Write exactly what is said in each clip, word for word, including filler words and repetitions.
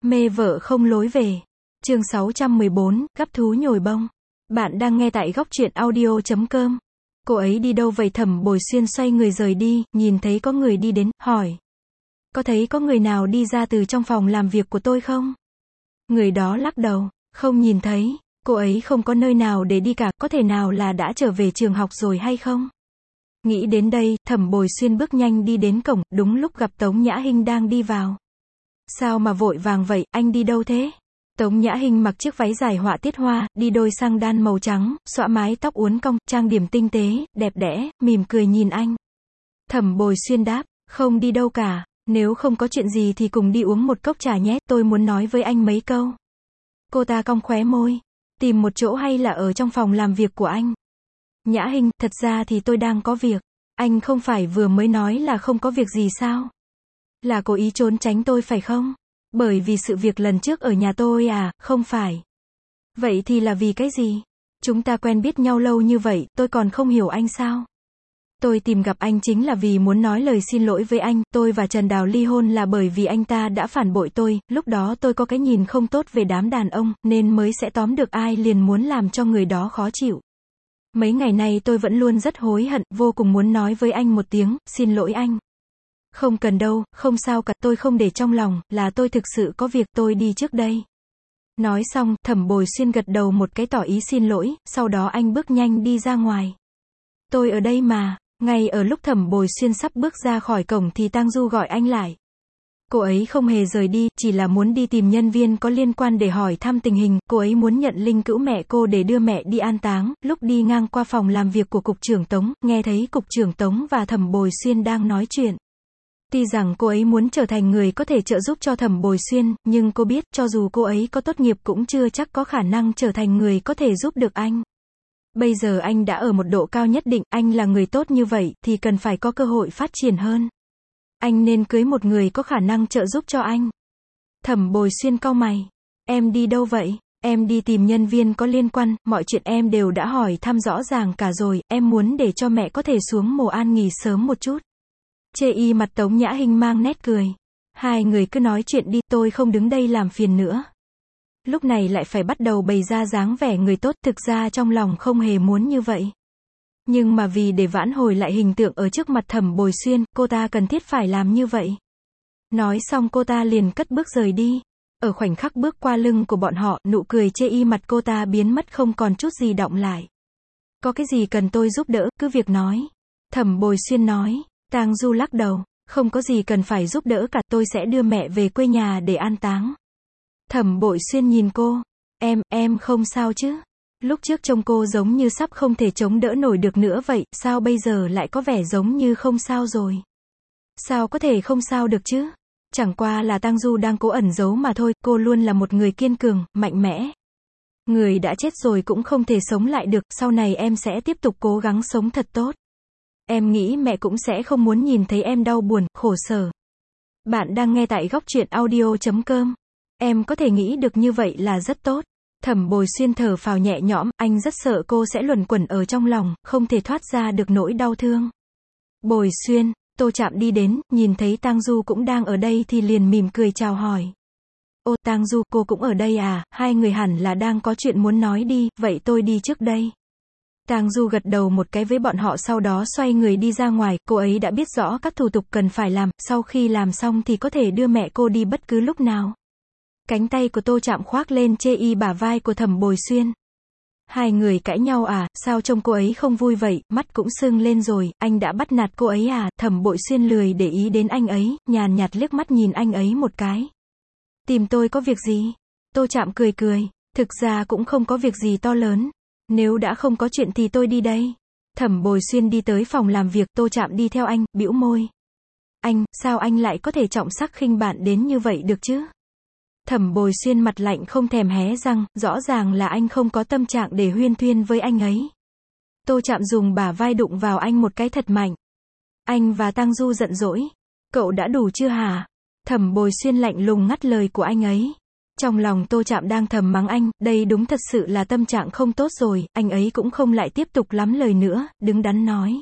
Mê vợ không lối về. Chương sáu trăm mười bốn, gắp thú nhồi bông. Bạn đang nghe tại góc truyện audio chấm com. Cô ấy đi đâu vậy? Thẩm Bồi Xuyên xoay người rời đi, nhìn thấy có người đi đến, hỏi. Có thấy có người nào đi ra từ trong phòng làm việc của tôi không? Người đó lắc đầu, không nhìn thấy, cô ấy không có nơi nào để đi cả, có thể nào là đã trở về trường học rồi hay không? Nghĩ đến đây, Thẩm Bồi Xuyên bước nhanh đi đến cổng, đúng lúc gặp Tống Nhã Hinh đang đi vào. Sao mà vội vàng vậy, anh đi đâu thế? Tống Nhã Hinh mặc chiếc váy dài họa tiết hoa, đi đôi xăng đan màu trắng, xõa mái tóc uốn cong, trang điểm tinh tế, đẹp đẽ, mỉm cười nhìn anh. Thẩm Bồi Xuyên đáp, không đi đâu cả, nếu không có chuyện gì thì cùng đi uống một cốc trà nhé, tôi muốn nói với anh mấy câu. Cô ta cong khóe môi, tìm một chỗ hay là ở trong phòng làm việc của anh? Nhã Hinh, thật ra thì tôi đang có việc. Anh không phải vừa mới nói là không có việc gì sao? Là cố ý trốn tránh tôi phải không? Bởi vì sự việc lần trước ở nhà tôi à, không phải. Vậy thì là vì cái gì? Chúng ta quen biết nhau lâu như vậy, tôi còn không hiểu anh sao? Tôi tìm gặp anh chính là vì muốn nói lời xin lỗi với anh, tôi và Trần Đào ly hôn là bởi vì anh ta đã phản bội tôi, lúc đó tôi có cái nhìn không tốt về đám đàn ông, nên mới sẽ tóm được ai liền muốn làm cho người đó khó chịu. Mấy ngày nay tôi vẫn luôn rất hối hận, vô cùng muốn nói với anh một tiếng, xin lỗi anh. Không cần đâu, không sao cả, tôi không để trong lòng, là tôi thực sự có việc, tôi đi trước đây. Nói xong, Thẩm Bồi Xuyên gật đầu một cái tỏ ý xin lỗi, sau đó anh bước nhanh đi ra ngoài. Tôi ở đây mà. Ngay ở lúc Thẩm Bồi Xuyên sắp bước ra khỏi cổng thì Tang Du gọi anh lại. Cô ấy không hề rời đi, chỉ là muốn đi tìm nhân viên có liên quan để hỏi thăm tình hình, cô ấy muốn nhận linh cữu mẹ cô để đưa mẹ đi an táng, lúc đi ngang qua phòng làm việc của Cục trưởng Tống, nghe thấy Cục trưởng Tống và Thẩm Bồi Xuyên đang nói chuyện. Tuy rằng cô ấy muốn trở thành người có thể trợ giúp cho Thẩm Bồi Xuyên, nhưng cô biết, cho dù cô ấy có tốt nghiệp cũng chưa chắc có khả năng trở thành người có thể giúp được anh. Bây giờ anh đã ở một độ cao nhất định, anh là người tốt như vậy, thì cần phải có cơ hội phát triển hơn. Anh nên cưới một người có khả năng trợ giúp cho anh. Thẩm Bồi Xuyên cau mày. Em đi đâu vậy? Em đi tìm nhân viên có liên quan, mọi chuyện em đều đã hỏi thăm rõ ràng cả rồi, em muốn để cho mẹ có thể xuống mồ an nghỉ sớm một chút. Chê y mặt Tống Nhã Hinh mang nét cười. Hai người cứ nói chuyện đi, tôi không đứng đây làm phiền nữa. Lúc này lại phải bắt đầu bày ra dáng vẻ người tốt, thực ra trong lòng không hề muốn như vậy. Nhưng mà vì để vãn hồi lại hình tượng ở trước mặt Thẩm Bồi Xuyên, cô ta cần thiết phải làm như vậy. Nói xong cô ta liền cất bước rời đi. Ở khoảnh khắc bước qua lưng của bọn họ, nụ cười chê y mặt cô ta biến mất không còn chút gì đọng lại. Có cái gì cần tôi giúp đỡ, cứ việc nói. Thẩm Bồi Xuyên nói. Tang Du lắc đầu, không có gì cần phải giúp đỡ cả, tôi sẽ đưa mẹ về quê nhà để an táng. Thẩm Bồi Xuyên nhìn cô, em, em không sao chứ? Lúc trước trông cô giống như sắp không thể chống đỡ nổi được nữa vậy, sao bây giờ lại có vẻ giống như không sao rồi? Sao có thể không sao được chứ? Chẳng qua là Tang Du đang cố ẩn giấu mà thôi, cô luôn là một người kiên cường, mạnh mẽ. Người đã chết rồi cũng không thể sống lại được, sau này em sẽ tiếp tục cố gắng sống thật tốt. Em nghĩ mẹ cũng sẽ không muốn nhìn thấy em đau buồn, khổ sở. Bạn đang nghe tại góc truyện audio chấm com. Em có thể nghĩ được như vậy là rất tốt. Thẩm Bồi Xuyên thở phào nhẹ nhõm, anh rất sợ cô sẽ luẩn quẩn ở trong lòng, không thể thoát ra được nỗi đau thương. Bồi Xuyên, Tô Trạm đi đến, nhìn thấy Tang Du cũng đang ở đây thì liền mỉm cười chào hỏi. Ô, Tang Du, cô cũng ở đây à, hai người hẳn là đang có chuyện muốn nói đi, vậy tôi đi trước đây. Tang Du gật đầu một cái với bọn họ sau đó xoay người đi ra ngoài, cô ấy đã biết rõ các thủ tục cần phải làm, sau khi làm xong thì có thể đưa mẹ cô đi bất cứ lúc nào. Cánh tay của Tô Trạm khoác lên chê y bả vai của Thẩm Bồi Xuyên. Hai người cãi nhau à, sao trông cô ấy không vui vậy, mắt cũng sưng lên rồi, anh đã bắt nạt cô ấy à? Thẩm Bồi Xuyên lười để ý đến anh ấy, nhàn nhạt liếc mắt nhìn anh ấy một cái. Tìm tôi có việc gì? Tô Trạm cười cười, thực ra cũng không có việc gì to lớn. Nếu đã không có chuyện thì tôi đi đây. Thẩm Bồi Xuyên đi tới phòng làm việc, Tô Trạm đi theo anh, bĩu môi. Anh, sao anh lại có thể trọng sắc khinh bạn đến như vậy được chứ? Thẩm Bồi Xuyên mặt lạnh không thèm hé răng, rõ ràng là anh không có tâm trạng để huyên thuyên với anh ấy. Tô Trạm dùng bả vai đụng vào anh một cái thật mạnh. Anh và Tang Du giận dỗi. Cậu đã đủ chưa hả? Thẩm Bồi Xuyên lạnh lùng ngắt lời của anh ấy. Trong lòng Tô Trạm đang thầm mắng anh, đây đúng thật sự là tâm trạng không tốt rồi, anh ấy cũng không lại tiếp tục lắm lời nữa, đứng đắn nói.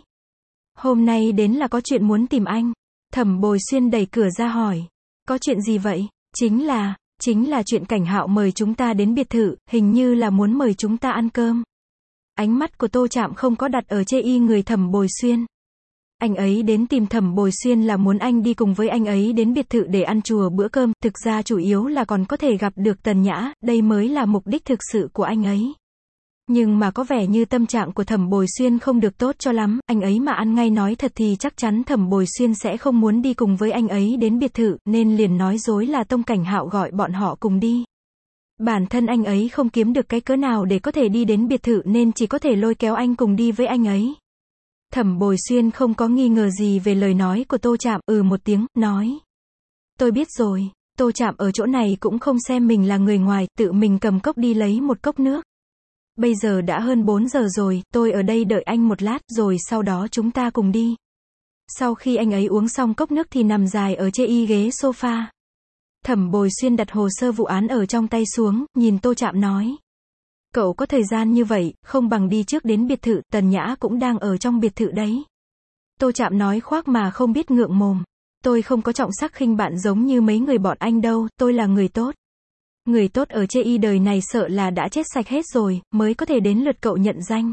Hôm nay đến là có chuyện muốn tìm anh. Thẩm Bồi Xuyên đẩy cửa ra hỏi. Có chuyện gì vậy? Chính là, Chính là chuyện Cảnh Hạo mời chúng ta đến biệt thự, hình như là muốn mời chúng ta ăn cơm. Ánh mắt của Tô Trạm không có đặt ở chê y người Thẩm Bồi Xuyên. Anh ấy đến tìm Thẩm Bồi Xuyên là muốn anh đi cùng với anh ấy đến biệt thự để ăn chùa bữa cơm, thực ra chủ yếu là còn có thể gặp được Tần Nhã, đây mới là mục đích thực sự của anh ấy. Nhưng mà có vẻ như tâm trạng của Thẩm Bồi Xuyên không được tốt cho lắm, anh ấy mà ăn ngay nói thật thì chắc chắn Thẩm Bồi Xuyên sẽ không muốn đi cùng với anh ấy đến biệt thự, nên liền nói dối là Tông Cảnh Hạo gọi bọn họ cùng đi. Bản thân anh ấy không kiếm được cái cớ nào để có thể đi đến biệt thự nên chỉ có thể lôi kéo anh cùng đi với anh ấy. Thẩm Bồi Xuyên không có nghi ngờ gì về lời nói của Tô Trạm, ừ một tiếng, nói. Tôi biết rồi. Tô Trạm ở chỗ này cũng không xem mình là người ngoài, tự mình cầm cốc đi lấy một cốc nước. Bây giờ đã hơn bốn giờ rồi, tôi ở đây đợi anh một lát, rồi sau đó chúng ta cùng đi. Sau khi anh ấy uống xong cốc nước thì nằm dài ở chê y ghế sofa. Thẩm Bồi Xuyên đặt hồ sơ vụ án ở trong tay xuống, nhìn Tô Trạm nói. Cậu có thời gian như vậy, không bằng đi trước đến biệt thự, Tần Nhã cũng đang ở trong biệt thự đấy. Tô Trạm nói khoác mà không biết ngượng mồm. Tôi không có trọng sắc khinh bạn giống như mấy người bọn anh đâu, tôi là người tốt. Người tốt ở chê y đời này sợ là đã chết sạch hết rồi, mới có thể đến lượt cậu nhận danh.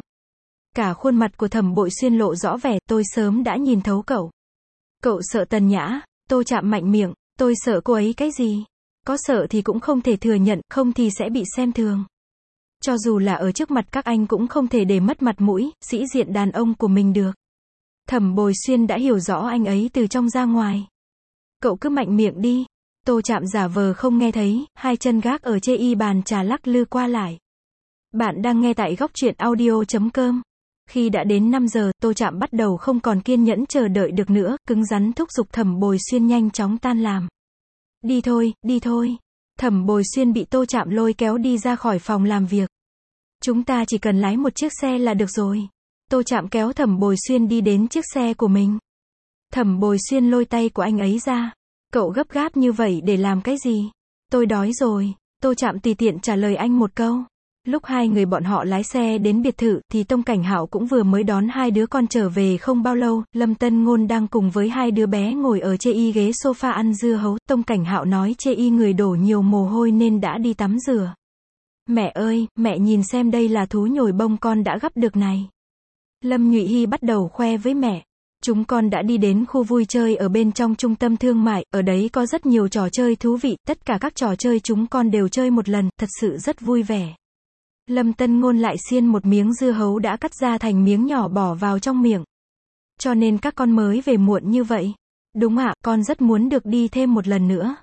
Cả khuôn mặt của Thẩm Bội Xuyên lộ rõ vẻ, tôi sớm đã nhìn thấu cậu. Cậu sợ Tần Nhã, Tô Trạm mạnh miệng, tôi sợ cô ấy cái gì? Có sợ thì cũng không thể thừa nhận, không thì sẽ bị xem thường. Cho dù là ở trước mặt các anh cũng không thể để mất mặt mũi, sĩ diện đàn ông của mình được. Thẩm Bồi Xuyên đã hiểu rõ anh ấy từ trong ra ngoài. Cậu cứ mạnh miệng đi. Tô Trạm giả vờ không nghe thấy, hai chân gác ở chê y bàn trà lắc lư qua lại. Bạn đang nghe tại góc truyện audio chấm com. Khi đã đến năm giờ, Tô Trạm bắt đầu không còn kiên nhẫn chờ đợi được nữa, cứng rắn thúc giục Thẩm Bồi Xuyên nhanh chóng tan làm. Đi thôi, đi thôi. Thẩm Bồi Xuyên bị Tô Trạm lôi kéo đi ra khỏi phòng làm việc. Chúng ta chỉ cần lái một chiếc xe là được rồi. Tô Trạm kéo Thẩm Bồi Xuyên đi đến chiếc xe của mình. Thẩm Bồi Xuyên lôi tay của anh ấy ra. Cậu gấp gáp như vậy để làm cái gì? Tôi đói rồi. Tô Trạm tùy tiện trả lời anh một câu. Lúc hai người bọn họ lái xe đến biệt thự, thì Tông Cảnh Hạo cũng vừa mới đón hai đứa con trở về không bao lâu, Lâm Tân Ngôn đang cùng với hai đứa bé ngồi ở chê y ghế sofa ăn dưa hấu, Tông Cảnh Hạo nói chê y người đổ nhiều mồ hôi nên đã đi tắm rửa. Mẹ ơi, mẹ nhìn xem đây là thú nhồi bông con đã gắp được này. Lâm Nhụy Hy bắt đầu khoe với mẹ. Chúng con đã đi đến khu vui chơi ở bên trong trung tâm thương mại, ở đấy có rất nhiều trò chơi thú vị, tất cả các trò chơi chúng con đều chơi một lần, thật sự rất vui vẻ. Lâm Tân Ngôn lại xiên một miếng dưa hấu đã cắt ra thành miếng nhỏ bỏ vào trong miệng. Cho nên các con mới về muộn như vậy. Đúng ạ, con rất muốn được đi thêm một lần nữa.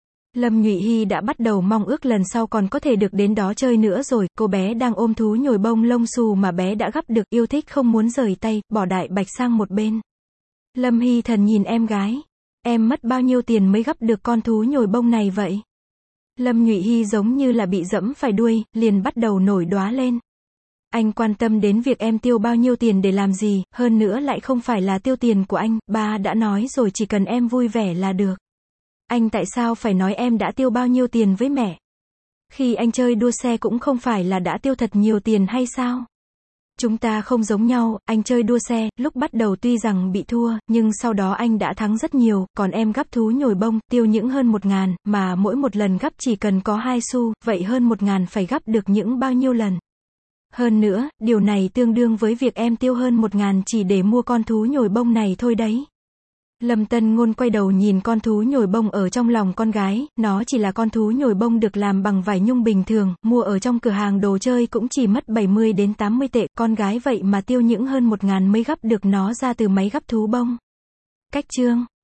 Lâm Nhụy Hy đã bắt đầu mong ước lần sau còn có thể được đến đó chơi nữa rồi, cô bé đang ôm thú nhồi bông lông xù mà bé đã gắp được, yêu thích không muốn rời tay, bỏ đại bạch sang một bên. Lâm Hy Thần nhìn em gái. Em mất bao nhiêu tiền mới gắp được con thú nhồi bông này vậy? Lâm Nhụy Hy giống như là bị dẫm phải đuôi, liền bắt đầu nổi đoá lên. Anh quan tâm đến việc em tiêu bao nhiêu tiền để làm gì, hơn nữa lại không phải là tiêu tiền của anh, ba đã nói rồi chỉ cần em vui vẻ là được. Anh tại sao phải nói em đã tiêu bao nhiêu tiền với mẹ? Khi anh chơi đua xe cũng không phải là đã tiêu thật nhiều tiền hay sao? Chúng ta không giống nhau, anh chơi đua xe, lúc bắt đầu tuy rằng bị thua, nhưng sau đó anh đã thắng rất nhiều, còn em gắp thú nhồi bông, tiêu những hơn một ngàn, mà mỗi một lần gắp chỉ cần có hai xu, vậy hơn một ngàn phải gắp được những bao nhiêu lần? Hơn nữa, điều này tương đương với việc em tiêu hơn một ngàn chỉ để mua con thú nhồi bông này thôi đấy. Lâm Tân Ngôn quay đầu nhìn con thú nhồi bông ở trong lòng con gái, nó chỉ là con thú nhồi bông được làm bằng vải nhung bình thường, mua ở trong cửa hàng đồ chơi cũng chỉ mất bảy mươi đến tám mươi tệ, con gái vậy mà tiêu những hơn một ngàn mới gắp được nó ra từ máy gắp thú bông. Cách chương